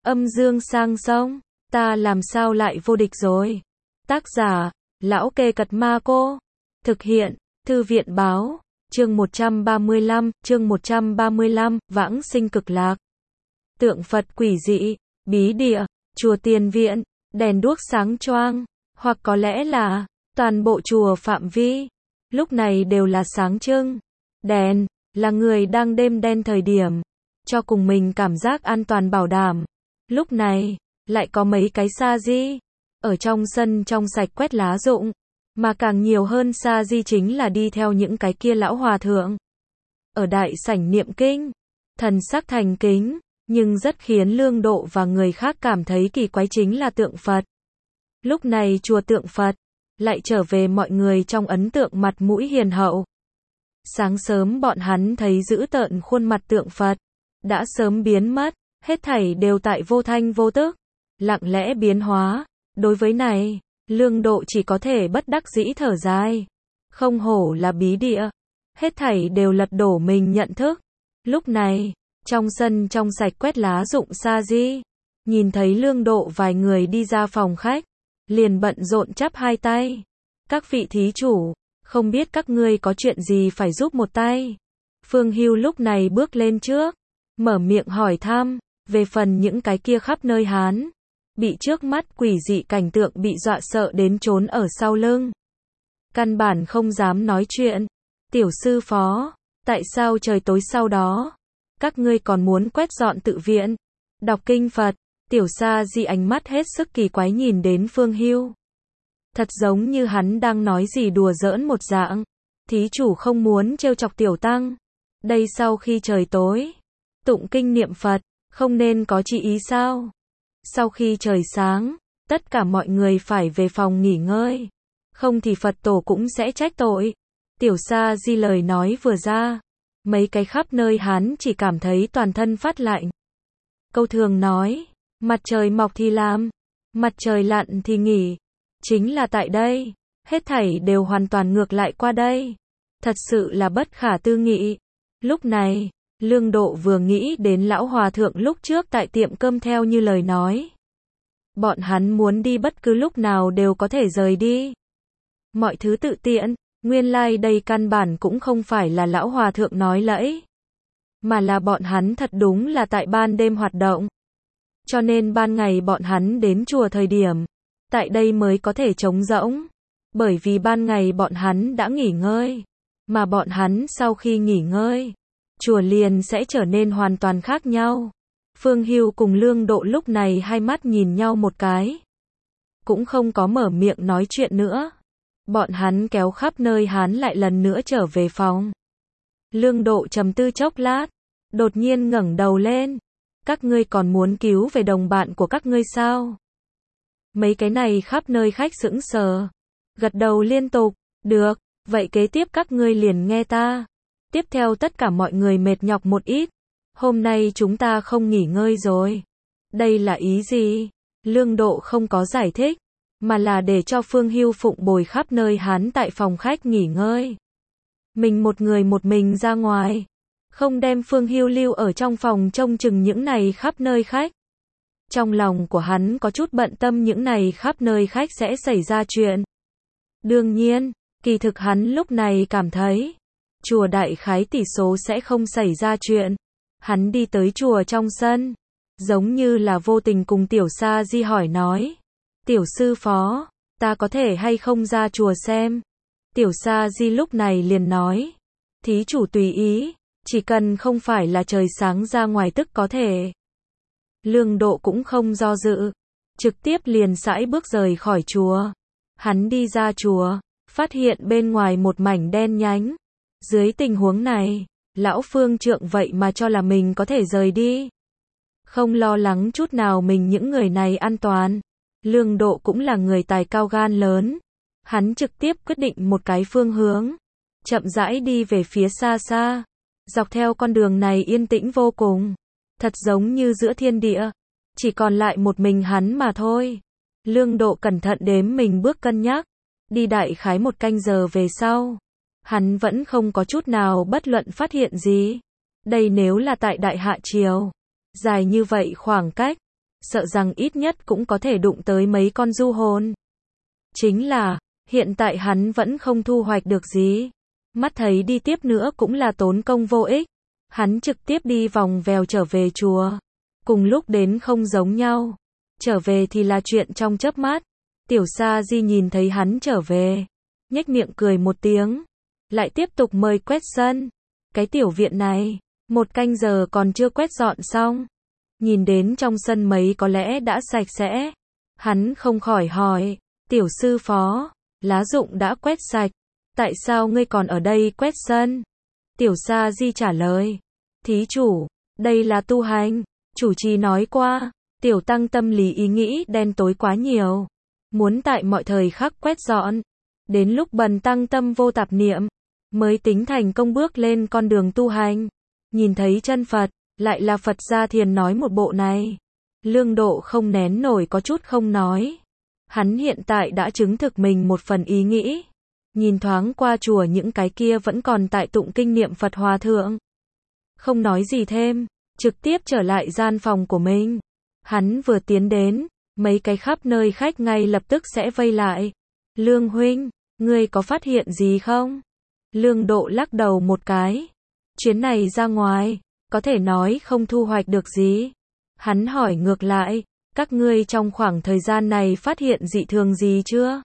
Âm dương sang sông, ta làm sao lại vô địch rồi. Tác giả, Lão Kê Cật Ma Cô. Thực hiện, Thư viện Báo. Chương 135, Vãng sinh cực lạc. Tượng Phật quỷ dị, bí địa, chùa tiền viện, đèn đuốc sáng choang, hoặc có lẽ là toàn bộ chùa phạm vi lúc này đều là sáng trưng. Đèn là người đang đêm đen thời điểm cho cùng mình cảm giác an toàn bảo đảm. Lúc này lại có mấy cái sa di ở trong sân trong sạch quét lá rụng, mà càng nhiều hơn sa di chính là đi theo những cái kia lão hòa thượng ở đại sảnh niệm kinh, thần sắc thành kính, nhưng rất khiến Lương Độ và người khác cảm thấy kỳ quái chính là tượng Phật. Lúc này chùa tượng Phật lại trở về mọi người trong ấn tượng mặt mũi hiền hậu. Sáng sớm bọn hắn thấy dữ tợn khuôn mặt tượng Phật đã sớm biến mất, hết thảy đều tại vô thanh vô tức, lặng lẽ biến hóa. Đối với này, Lương Độ chỉ có thể bất đắc dĩ thở dài. Không hổ là bí địa, hết thảy đều lật đổ mình nhận thức. Lúc này, trong sân trong sạch quét lá rụng sa di, nhìn thấy Lương Độ vài người đi ra phòng khách, liền bận rộn chắp hai tay. Các vị thí chủ, không biết các ngươi có chuyện gì phải giúp một tay. Phương Hưu lúc này bước lên trước, mở miệng hỏi thăm, về phần những cái kia khắp nơi hán bị trước mắt quỷ dị cảnh tượng bị dọa sợ đến trốn ở sau lưng. Căn bản không dám nói chuyện. Tiểu sư phó, tại sao trời tối sau đó các ngươi còn muốn quét dọn tự viện, đọc kinh Phật? Tiểu sa di ánh mắt hết sức kỳ quái nhìn đến Phương Hưu. Thật giống như hắn đang nói gì đùa giỡn một dạng. Thí chủ không muốn trêu chọc tiểu tăng. Đây sau khi trời tối, tụng kinh niệm Phật, không nên có chỉ ý sao? Sau khi trời sáng, tất cả mọi người phải về phòng nghỉ ngơi. Không thì Phật tổ cũng sẽ trách tội. Tiểu sa di lời nói vừa ra, mấy cái khắp nơi hắn chỉ cảm thấy toàn thân phát lạnh. Câu thường nói, mặt trời mọc thì làm, mặt trời lặn thì nghỉ. Chính là tại đây, hết thảy đều hoàn toàn ngược lại qua đây. Thật sự là bất khả tư nghị. Lúc này, Lương Độ vừa nghĩ đến lão hòa thượng lúc trước tại tiệm cơm theo như lời nói. Bọn hắn muốn đi bất cứ lúc nào đều có thể rời đi. Mọi thứ tự tiện, nguyên lai đây căn bản cũng không phải là lão hòa thượng nói lẫy, mà là bọn hắn thật đúng là tại ban đêm hoạt động. Cho nên ban ngày bọn hắn đến chùa thời điểm, tại đây mới có thể trống rỗng. Bởi vì ban ngày bọn hắn đã nghỉ ngơi, mà bọn hắn sau khi nghỉ ngơi, chùa liền sẽ trở nên hoàn toàn khác nhau. Phương Hưu cùng Lương Độ lúc này hai mắt nhìn nhau một cái, cũng không có mở miệng nói chuyện nữa. Bọn hắn kéo khắp nơi hắn lại lần nữa trở về phòng. Lương Độ trầm tư chốc lát, đột nhiên ngẩng đầu lên. Các ngươi còn muốn cứu về đồng bạn của các ngươi sao? Mấy cái này khắp nơi khách sững sờ, gật đầu liên tục. Được, vậy kế tiếp các ngươi liền nghe ta. Tiếp theo tất cả mọi người mệt nhọc một ít. Hôm nay chúng ta không nghỉ ngơi rồi. Đây là ý gì? Lương Độ không có giải thích, mà là để cho Phương Hưu phụng bồi khắp nơi hắn tại phòng khách nghỉ ngơi. Mình một người một mình ra ngoài, không đem Phương Hưu lưu ở trong phòng trông chừng những này khắp nơi khách. Trong lòng của hắn có chút bận tâm những này khắp nơi khách sẽ xảy ra chuyện. Đương nhiên, kỳ thực hắn lúc này cảm thấy chùa đại khái tỷ số sẽ không xảy ra chuyện. Hắn đi tới chùa trong sân, giống như là vô tình cùng tiểu sa di hỏi nói. Tiểu sư phó, ta có thể hay không ra chùa xem? Tiểu sa di lúc này liền nói. Thí chủ tùy ý, chỉ cần không phải là trời sáng ra ngoài tức có thể. Lương Độ cũng không do dự, trực tiếp liền sải bước rời khỏi chùa. Hắn đi ra chùa, phát hiện bên ngoài một mảnh đen nhánh. Dưới tình huống này, lão phương trượng vậy mà cho là mình có thể rời đi. Không lo lắng chút nào mình những người này an toàn. Lương Độ cũng là người tài cao gan lớn. Hắn trực tiếp quyết định một cái phương hướng, chậm rãi đi về phía xa xa. Dọc theo con đường này yên tĩnh vô cùng, thật giống như giữa thiên địa, chỉ còn lại một mình hắn mà thôi. Lương Độ cẩn thận đếm mình bước cân nhắc, đi đại khái một canh giờ về sau, hắn vẫn không có chút nào bất luận phát hiện gì. Đây nếu là tại Đại Hạ Triều, dài như vậy khoảng cách, sợ rằng ít nhất cũng có thể đụng tới mấy con du hồn. Chính là, hiện tại hắn vẫn không thu hoạch được gì. Mắt thấy đi tiếp nữa cũng là tốn công vô ích. Hắn trực tiếp đi vòng vèo trở về chùa. Cùng lúc đến không giống nhau. Trở về thì là chuyện trong chớp mắt. Tiểu Sa Di nhìn thấy hắn trở về, nhếch miệng cười một tiếng, lại tiếp tục mời quét sân. Cái tiểu viện này, 1 canh giờ còn chưa quét dọn xong. Nhìn đến trong sân mấy có lẽ đã sạch sẽ. Hắn không khỏi hỏi, tiểu sư phó, lá rụng đã quét sạch, tại sao ngươi còn ở đây quét sân? Tiểu Sa Di trả lời, thí chủ, đây là tu hành, chủ trì nói qua, tiểu tăng tâm lý ý nghĩ đen tối quá nhiều, muốn tại mọi thời khắc quét dọn, đến lúc bần tăng tâm vô tạp niệm, mới tính thành công bước lên con đường tu hành. Nhìn thấy chân Phật, lại là Phật gia thiền nói một bộ này. Lương Độ không nén nổi có chút không nói. Hắn hiện tại đã chứng thực mình một phần ý nghĩ. Nhìn thoáng qua chùa những cái kia vẫn còn tại tụng kinh niệm Phật hòa thượng. Không nói gì thêm, trực tiếp trở lại gian phòng của mình. Hắn vừa tiến đến, mấy cái khắp nơi khách ngay lập tức sẽ vây lại. Lương huynh, ngươi có phát hiện gì không? Lương Độ lắc đầu một cái. Chuyến này ra ngoài, có thể nói không thu hoạch được gì. Hắn hỏi ngược lại, các ngươi trong khoảng thời gian này phát hiện dị thường gì chưa?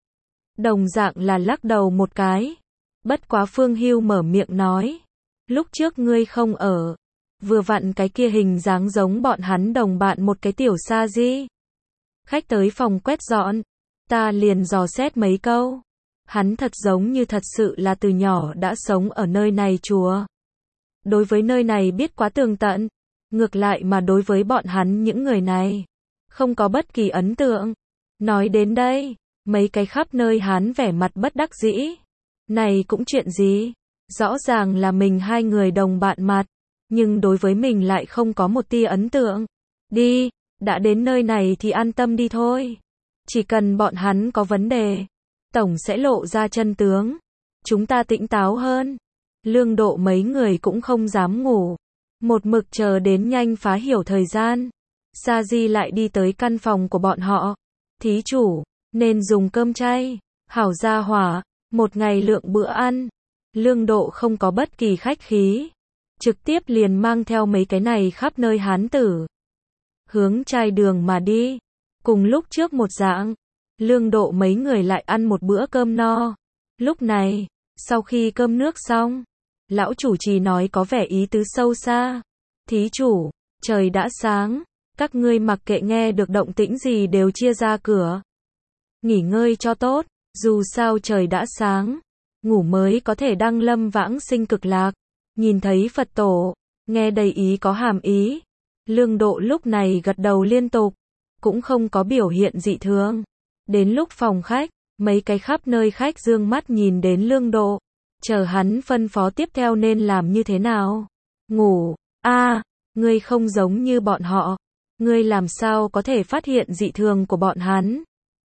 Đồng dạng là lắc đầu một cái. Bất quá Phương Hưu mở miệng nói, lúc trước ngươi không ở, vừa vặn cái kia hình dáng giống bọn hắn đồng bạn một cái tiểu Sa Di. Khách tới phòng quét dọn, ta liền dò xét mấy câu. Hắn thật giống như thật sự là từ nhỏ đã sống ở nơi này chùa. Đối với nơi này biết quá tường tận, ngược lại mà đối với bọn hắn những người này, không có bất kỳ ấn tượng. Nói đến đây, mấy cái khắp nơi hắn vẻ mặt bất đắc dĩ. Này cũng chuyện gì? Rõ ràng là mình hai người đồng bạn mặt, nhưng đối với mình lại không có một tia ấn tượng. Đi, đã đến nơi này thì an tâm đi thôi. Chỉ cần bọn hắn có vấn đề, tổng sẽ lộ ra chân tướng. Chúng ta tỉnh táo hơn. Lương Độ mấy người cũng không dám ngủ. Một mực chờ đến nhanh phá hiểu thời gian. Sa Di lại đi tới căn phòng của bọn họ. Thí chủ, nên dùng cơm chay. Hảo gia hỏa, một ngày lượng bữa ăn. Lương Độ không có bất kỳ khách khí. Trực tiếp liền mang theo mấy cái này khắp nơi hán tử. Hướng trai đường mà đi. Cùng lúc trước một dạng. Lương Độ mấy người lại ăn một bữa cơm no. Lúc này, sau khi cơm nước xong, lão chủ trì nói có vẻ ý tứ sâu xa. Thí chủ, trời đã sáng, các ngươi mặc kệ nghe được động tĩnh gì đều chia ra cửa. Nghỉ ngơi cho tốt, dù sao trời đã sáng, ngủ mới có thể đăng lâm vãng sinh cực lạc. Nhìn thấy Phật tổ, nghe đầy ý có hàm ý. Lương Độ lúc này gật đầu liên tục, cũng không có biểu hiện dị thường. Đến lúc phòng khách, mấy cái khắp nơi khách dương mắt nhìn đến Lương Độ, chờ hắn phân phó tiếp theo nên làm như thế nào. Ngủ, ngươi không giống như bọn họ, ngươi làm sao có thể phát hiện dị thường của bọn hắn.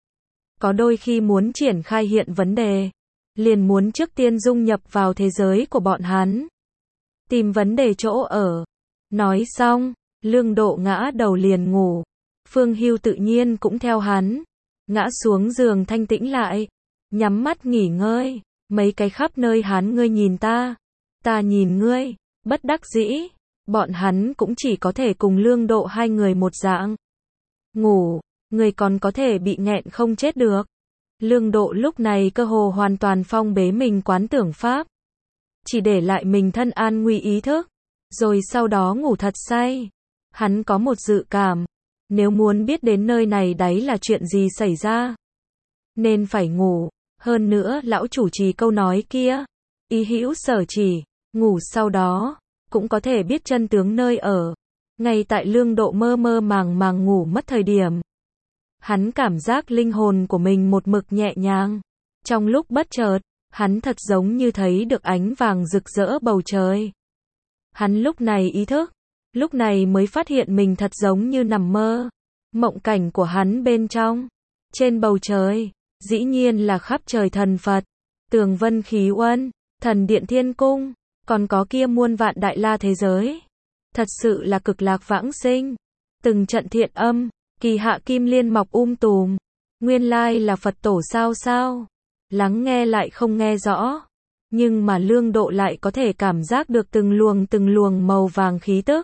Có đôi khi muốn triển khai hiện vấn đề, liền muốn trước tiên dung nhập vào thế giới của bọn hắn. Tìm vấn đề chỗ ở. Nói xong, Lương Độ ngã đầu liền ngủ. Phương Hưu tự nhiên cũng theo hắn. Ngã xuống giường thanh tĩnh lại. Nhắm mắt nghỉ ngơi. Mấy cái khắp nơi hắn ngươi nhìn ta. Ta nhìn ngươi. Bất đắc dĩ. Bọn hắn cũng chỉ có thể cùng Lương Độ hai người một dạng. Ngủ. Người còn có thể bị nghẹn không chết được. Lương Độ lúc này cơ hồ hoàn toàn phong bế mình quán tưởng pháp. Chỉ để lại mình thân an nguy ý thức. Rồi sau đó ngủ thật say. Hắn có một dự cảm. Nếu muốn biết đến nơi này đấy là chuyện gì xảy ra, nên phải ngủ. Hơn nữa lão chủ trì câu nói kia, ý hữu sở chỉ, ngủ sau đó, cũng có thể biết chân tướng nơi ở. Ngay tại Lương Độ mơ mơ màng màng ngủ mất thời điểm, hắn cảm giác linh hồn của mình một mực nhẹ nhàng. Trong lúc bất chợt, hắn thật giống như thấy được ánh vàng rực rỡ bầu trời. Hắn lúc này ý thức, lúc này mới phát hiện mình thật giống như nằm mơ. Mộng cảnh của hắn bên trong, trên bầu trời, dĩ nhiên là khắp trời thần Phật, tường vân khí uân, thần điện thiên cung, còn có kia muôn vạn đại la thế giới. Thật sự là cực lạc vãng sinh. từng trận thiện âm, kỳ hạ kim liên mọc tùm. Nguyên lai là Phật tổ sao sao? Lắng nghe lại không nghe rõ. Nhưng mà Lương Độ lại có thể cảm giác được từng luồng màu vàng khí tức.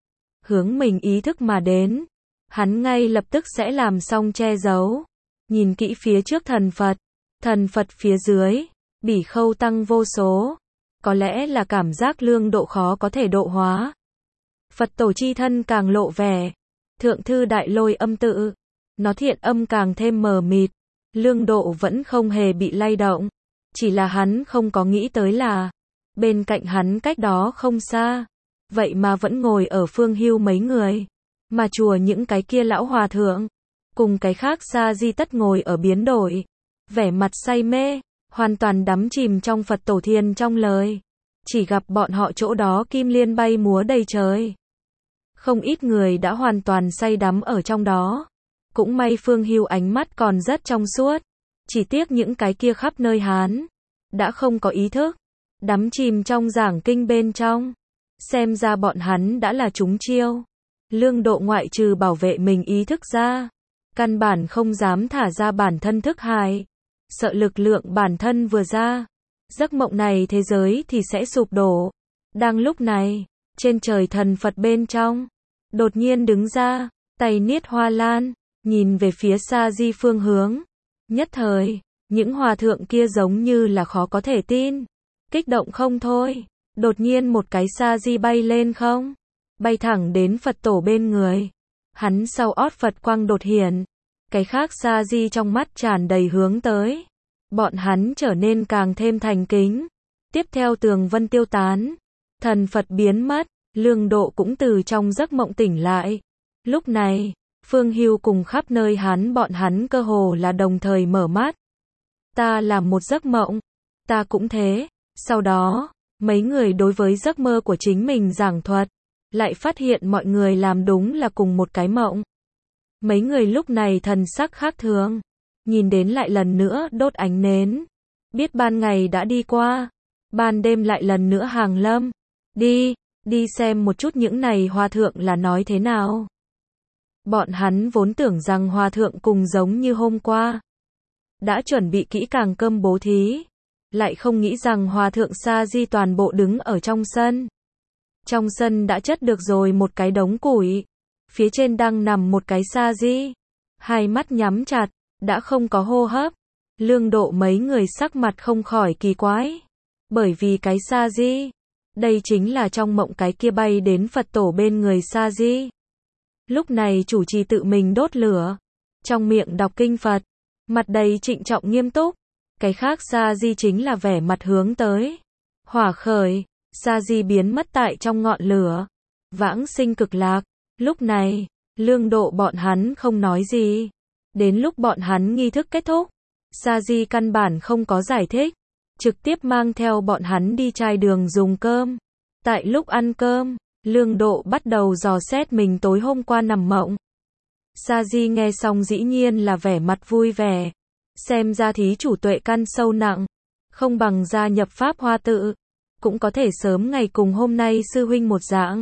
Hướng mình ý thức mà đến. Hắn ngay lập tức sẽ làm xong che giấu. Nhìn kỹ phía trước thần Phật phía dưới, bỉ khâu tăng vô số. Có lẽ là cảm giác Lương Độ khó có thể độ hóa. Phật tổ chi thân càng lộ vẻ. Thượng thư đại lôi âm tự. Nó thiện âm càng thêm mờ mịt. Lương Độ vẫn không hề bị lay động. Chỉ là hắn không có nghĩ tới là bên cạnh hắn cách đó không xa. Vậy mà vẫn ngồi ở Phương Hưu mấy người. Mà chùa những cái kia lão hòa thượng. Cùng cái khác Sa Di tất ngồi ở biến đổi. Vẻ mặt say mê. Hoàn toàn đắm chìm trong Phật tổ thiền trong lời. Chỉ gặp bọn họ chỗ đó kim liên bay múa đầy trời. Không ít người đã hoàn toàn say đắm ở trong đó. Cũng may Phương Hưu ánh mắt còn rất trong suốt. Chỉ tiếc những cái kia khắp nơi hắn đã không có ý thức. Đắm chìm trong giảng kinh bên trong. Xem ra bọn hắn đã là trúng chiêu. Lương Độ ngoại trừ bảo vệ mình ý thức ra. Căn bản không dám thả ra bản thân thức hài. Sợ lực lượng bản thân vừa ra. Giấc mộng này thế giới thì sẽ sụp đổ. Đang lúc này, trên trời thần Phật bên trong. Đột nhiên đứng ra, tay niết hoa lan, nhìn về phía Sa Di phương hướng. Nhất thời, những hòa thượng kia giống như là khó có thể tin. Kích động không thôi. Đột nhiên một cái Sa Di bay lên không. Bay thẳng đến Phật tổ bên người. Hắn sau ót Phật quang đột hiện. Cái khác Sa Di trong mắt tràn đầy hướng tới. Bọn hắn trở nên càng thêm thành kính. Tiếp theo tường vân tiêu tán. Thần Phật biến mất. Lương Độ cũng từ trong giấc mộng tỉnh lại. Lúc này, Phương Hưu cùng khắp nơi bọn hắn cơ hồ là đồng thời mở mắt. Ta làm một giấc mộng. Ta cũng thế. Sau đó, mấy người đối với giấc mơ của chính mình giảng thuật. Lại phát hiện mọi người làm đúng là cùng một cái mộng. Mấy người lúc này thần sắc khác thường. Nhìn đến lại lần nữa đốt ánh nến. Biết ban ngày đã đi qua. Ban đêm lại lần nữa hàng lâm. Đi xem một chút những này hòa thượng là nói thế nào. Bọn hắn vốn tưởng rằng hòa thượng cùng giống như hôm qua. Đã chuẩn bị kỹ càng cơm bố thí. Lại không nghĩ rằng hòa thượng Sa Di toàn bộ đứng ở trong sân. Trong sân đã chất được rồi một cái đống củi. Phía trên đang nằm một cái Sa Di. Hai mắt nhắm chặt, đã không có hô hấp. Lương Độ mấy người sắc mặt không khỏi kỳ quái. Bởi vì cái Sa Di. Đây chính là trong mộng cái kia bay đến Phật tổ bên người Sa Di. Lúc này chủ trì tự mình đốt lửa. Trong miệng đọc kinh Phật. Mặt đầy trịnh trọng nghiêm túc. Cái khác Sa Di chính là vẻ mặt hướng tới. Hỏa khởi. Sa Di biến mất tại trong ngọn lửa. Vãng sinh cực lạc. Lúc này, Lương Độ bọn hắn không nói gì. Đến lúc bọn hắn nghi thức kết thúc. Sa Di căn bản không có giải thích. Trực tiếp mang theo bọn hắn đi trai đường dùng cơm. Tại lúc ăn cơm, Lương Độ bắt đầu dò xét mình tối hôm qua nằm mộng. Sa Di nghe xong dĩ nhiên là vẻ mặt vui vẻ. Xem ra thí chủ tuệ căn sâu nặng. Không bằng gia nhập Pháp Hoa tự. Cũng có thể sớm ngày cùng hôm nay sư huynh một dạng.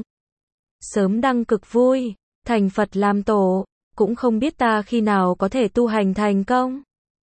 Sớm đăng cực vui. Thành Phật làm tổ. Cũng không biết ta khi nào có thể tu hành thành công.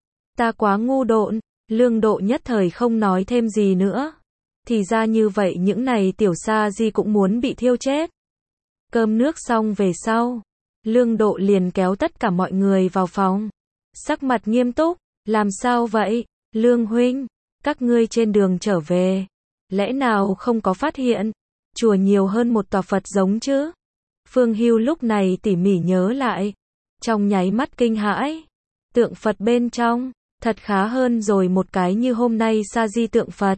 Ta quá ngu độn. Lương Độ nhất thời không nói thêm gì nữa. Thì ra như vậy những này tiểu Sa Di cũng muốn bị thiêu chết. Cơm nước xong về sau. Lương Độ liền kéo tất cả mọi người vào phòng. Sắc mặt nghiêm túc. Làm sao vậy, Lương huynh? Các ngươi trên đường trở về. Lẽ nào không có phát hiện? Chùa nhiều hơn một tòa Phật giống chứ? Phương Hưu lúc này tỉ mỉ nhớ lại. Trong nháy mắt kinh hãi. Tượng Phật bên trong. Thật khá hơn rồi một cái như hôm nay Sa Di tượng Phật.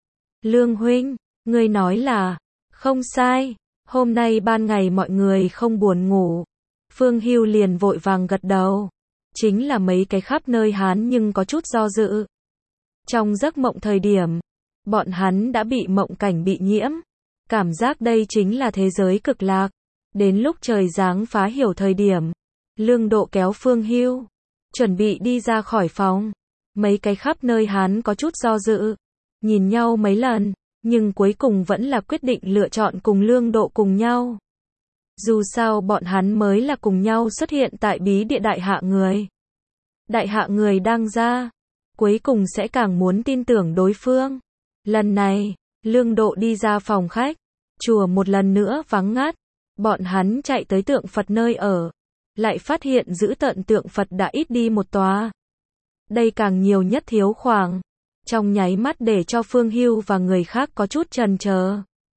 Lương huynh, ngươi nói là, không sai, hôm nay ban ngày mọi người không buồn ngủ. Phương Hưu liền vội vàng gật đầu. Chính là mấy cái khắp nơi hắn nhưng có chút do dự. Trong giấc mộng thời điểm, bọn hắn đã bị mộng cảnh bị nhiễm. Cảm giác đây chính là thế giới cực lạc. Đến lúc trời giáng phá hiểu thời điểm, Lương Độ kéo Phương Hưu. Chuẩn bị đi ra khỏi phòng. Mấy cái khắp nơi hắn có chút do dự. Nhìn nhau mấy lần. Nhưng cuối cùng vẫn là quyết định lựa chọn cùng Lương Độ cùng nhau. Dù sao bọn hắn mới là cùng nhau xuất hiện tại bí địa đại hạ người. Đại hạ người đang ra, cuối cùng sẽ càng muốn tin tưởng đối phương. Lần này, Lương Độ đi ra phòng khách, chùa một lần nữa vắng ngắt. Bọn hắn chạy tới tượng Phật nơi ở, lại phát hiện giữ tận tượng Phật đã ít đi một tòa. Đây càng nhiều nhất thiếu khoảng, trong nháy mắt để cho Phương Hưu và người khác có chút chần chờ.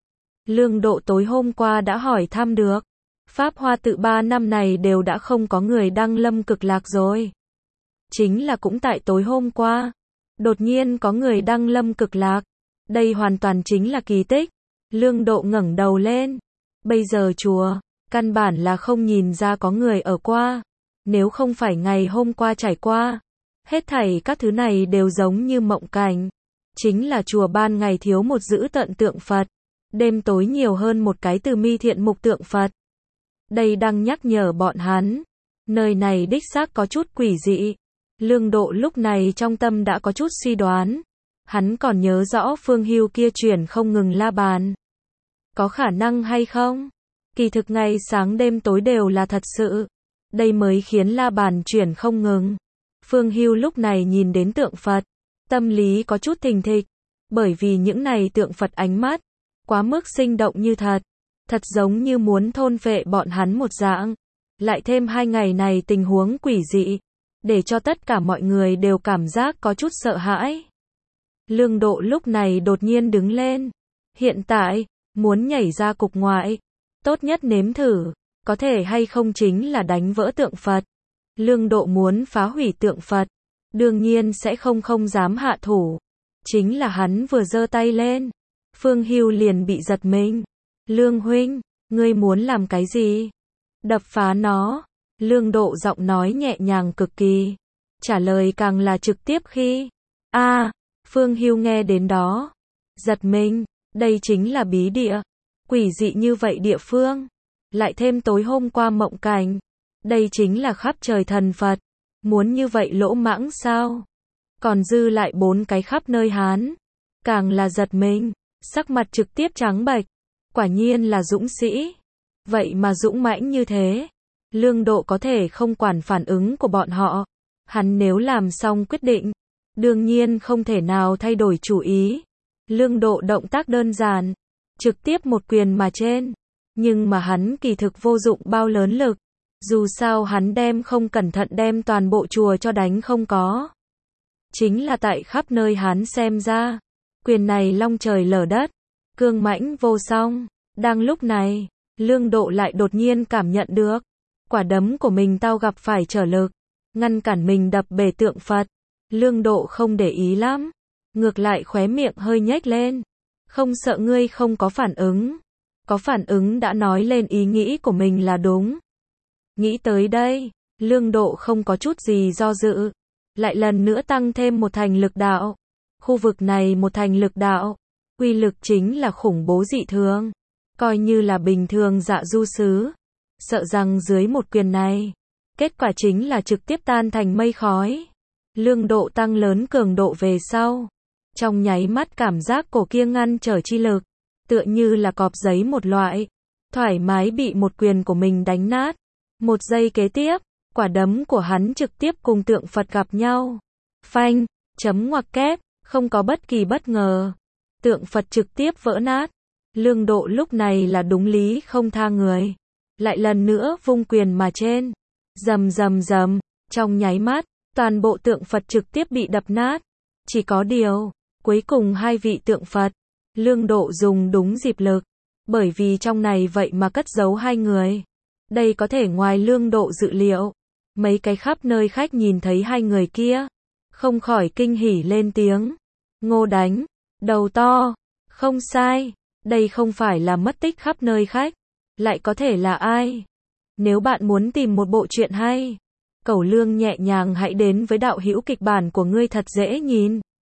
Lương Độ tối hôm qua đã hỏi thăm được, Pháp Hoa Tự 3 năm này đều đã không có người đăng lâm cực lạc rồi. Chính là cũng tại tối hôm qua, đột nhiên có người đăng lâm cực lạc. Đây hoàn toàn chính là kỳ tích. Lương Độ ngẩng đầu lên. Bây giờ chùa, căn bản là không nhìn ra có người ở qua. Nếu không phải ngày hôm qua trải qua, hết thảy các thứ này đều giống như mộng cảnh. Chính là chùa ban ngày thiếu một giữ tận tượng Phật, đêm tối nhiều hơn một cái từ mi thiện mục tượng Phật. Đây đang nhắc nhở bọn hắn, nơi này đích xác có chút quỷ dị. Lương Độ lúc này trong tâm đã có chút suy đoán. Hắn còn nhớ rõ Phương Hưu kia chuyển không ngừng la bàn. Có khả năng hay không? Kỳ thực ngày sáng đêm tối đều là thật sự. Đây mới khiến la bàn chuyển không ngừng. Phương Hưu lúc này nhìn đến tượng Phật, tâm lý có chút thình thịch. Bởi vì những này tượng Phật ánh mắt, quá mức sinh động như thật. Thật giống như muốn thôn phệ bọn hắn một dạng. Lại thêm 2 ngày này tình huống quỷ dị, để cho tất cả mọi người đều cảm giác có chút sợ hãi. Lương Độ lúc này đột nhiên đứng lên. Hiện tại, muốn nhảy ra cục ngoại, tốt nhất nếm thử, có thể hay không chính là đánh vỡ tượng Phật. Lương Độ muốn phá hủy tượng Phật, đương nhiên sẽ không dám hạ thủ. Chính là hắn vừa giơ tay lên, Phương Hưu liền bị giật mình. Lương huynh, ngươi muốn làm cái gì? Đập phá nó. Lương Độ giọng nói nhẹ nhàng cực kỳ, trả lời càng là trực tiếp khi. Phương Hưu nghe đến đó, giật mình, đây chính là bí địa, quỷ dị như vậy địa phương, lại thêm tối hôm qua mộng cảnh, đây chính là khắp trời thần Phật, muốn như vậy lỗ mãng sao? Còn dư lại 4 cái khắp nơi Hán, càng là giật mình, sắc mặt trực tiếp trắng bệch, quả nhiên là dũng sĩ, vậy mà dũng mãnh như thế. Lương Độ có thể không quản phản ứng của bọn họ, hắn nếu làm xong quyết định, đương nhiên không thể nào thay đổi chủ ý. Lương Độ động tác đơn giản, trực tiếp một quyền mà trên, nhưng mà hắn kỳ thực vô dụng bao lớn lực, dù sao hắn không cẩn thận đem toàn bộ chùa cho đánh không có. Chính là tại khắp nơi hắn xem ra, quyền này long trời lở đất, cương mãnh vô song. Đang lúc này, Lương Độ lại đột nhiên cảm nhận được, quả đấm của mình tao gặp phải trở lực, ngăn cản mình đập bể tượng Phật. Lương Độ không để ý lắm, ngược lại khóe miệng hơi nhếch lên. Không sợ ngươi không có phản ứng. Có phản ứng đã nói lên ý nghĩ của mình là đúng. Nghĩ tới đây, Lương Độ không có chút gì do dự, lại lần nữa tăng thêm một thành lực đạo. Khu vực này một thành lực đạo, uy lực chính là khủng bố dị thường, coi như là bình thường dạ du sứ, sợ rằng dưới một quyền này, kết quả chính là trực tiếp tan thành mây khói. Lương Độ tăng lớn cường độ về sau, trong nháy mắt cảm giác cổ kia ngăn trở chi lực, tựa như là cọp giấy một loại, thoải mái bị một quyền của mình đánh nát. Một giây kế tiếp, quả đấm của hắn trực tiếp cùng tượng Phật gặp nhau. Phanh, chấm ngoặc kép, không có bất kỳ bất ngờ. Tượng Phật trực tiếp vỡ nát. Lương Độ lúc này là đúng lý không tha người. Lại lần nữa vung quyền mà trên. Rầm rầm rầm, trong nháy mắt, toàn bộ tượng Phật trực tiếp bị đập nát. Chỉ có điều, cuối cùng 2 vị tượng Phật, Lương Độ dùng đúng dịp lực. Bởi vì trong này vậy mà cất giấu 2 người. Đây có thể ngoài Lương Độ dự liệu. Mấy cái khắp nơi khách nhìn thấy 2 người kia, không khỏi kinh hỉ lên tiếng. Ngô Đánh, đầu to, không sai, đây không phải là mất tích khắp nơi khách, lại có thể là ai? Nếu bạn muốn tìm một bộ truyện hay, Cẩu Lương nhẹ nhàng hãy đến với đạo hữu kịch bản của ngươi thật dễ nhìn.